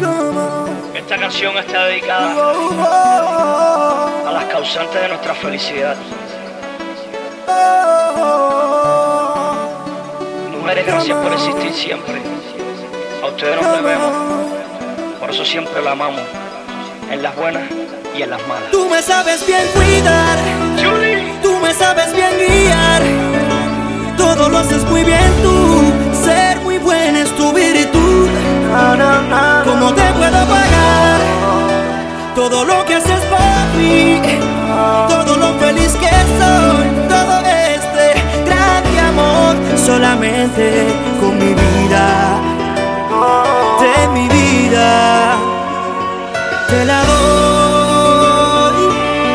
Esta canción está dedicada a las causantes de nuestra felicidad. Mujeres, gracias por existir siempre. A ustedes nos debemos, por eso siempre la amamos, en las buenas y en las malas. Tú me sabes bien cuidar, tú me sabes bien guiar, todo lo haces muy bien tú, ser muy buena es tu virtud. ¿Cómo te puedo pagar todo lo que haces por mí? Todo lo feliz que soy, todo este grande amor, solamente con mi vida, de mi vida, te la doy.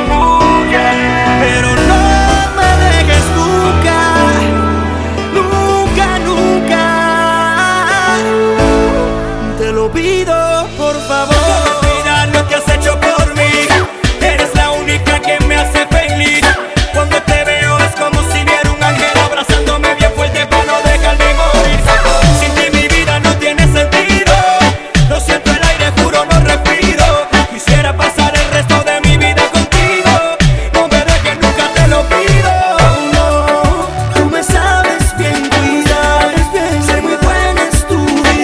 Pero no me dejes nunca, nunca, nunca. Te lo pido, por favor. Olvida lo que has hecho por mí. Eres la única que me hace feliz. Cuando te veo es como si viera un ángel abrazándome bien fuerte para no dejarme morir. Sin ti mi vida no tiene sentido. Lo siento, el aire juro no respiro. Quisiera pasar el resto de mi vida contigo. No me dejes nunca, te lo pido. No, tú me sabes bien cuidar. Ser muy buena es tu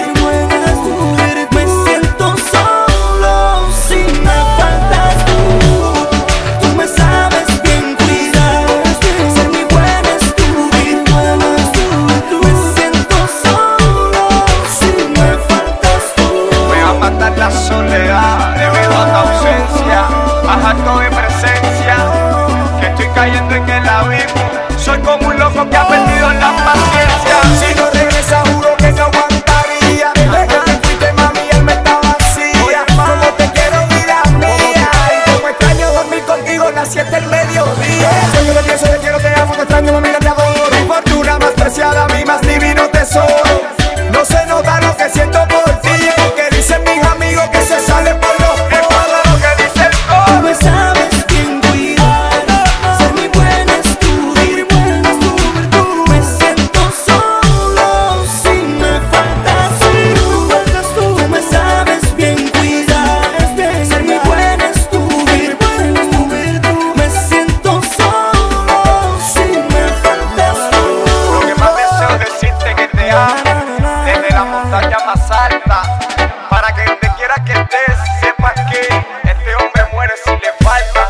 virtud. Me siento solo si me faltas tú. Tú me sabes bien cuidar. Ser muy buena es tu virtud. Me siento solo si me faltas tú. Me va a matar la soledad debido a tu ausencia. Bajando de presencia, que estoy cayendo en el abismo. Soy como un loco que ha perdido la paciencia. Si no regresa juro que no aguantaría. Desde que fuiste mami el alma está vacía. Como te quiero vida mía. Y como extraño dormir contigo las 7 del mediodía. Sueño de pienso de quiero, te amo, te extraño, mami, te adoro. Mi fortuna más preciada, mi más divino tesoro. No se nota lo que siento por ti. Porque dicen mis amigos que se sale por los poros. Lo que dice el Tú coro. me sabes bien cuidar, ser muy buena es tu virtud. Me siento solo si me faltas tú. Tú me sabes bien cuidar, ser muy buena es tu virtud. Me siento solo si me faltas tú. Lo que más deseo es decirte que te amo desde la montaña más alta. Para que donde quiera que estés sepas que este hombre muere si le falta.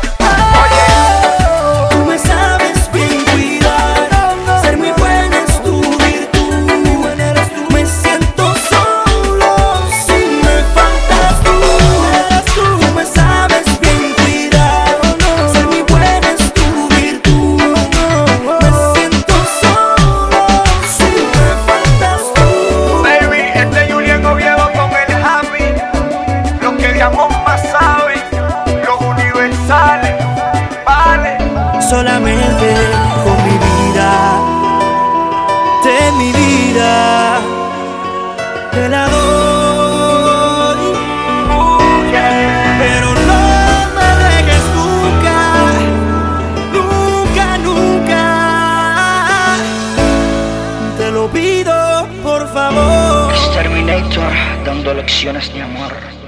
Oye, Tú me sabes bien cuidar, ser muy buena es tu virtud. Me siento solo si me faltas tú. Tú me sabes bien cuidar, ser muy buena es tu virtud. Me siento solo si me faltas tú. baby, este Julián Oviedo con el Javi. Los que de amor más saben, los universales, vale. Solamente con mi vida, de mi vida, te la doy. Pero no me dejes nunca, nunca, nunca. Te lo pido, por favor. Exterminator dando lecciones de amor.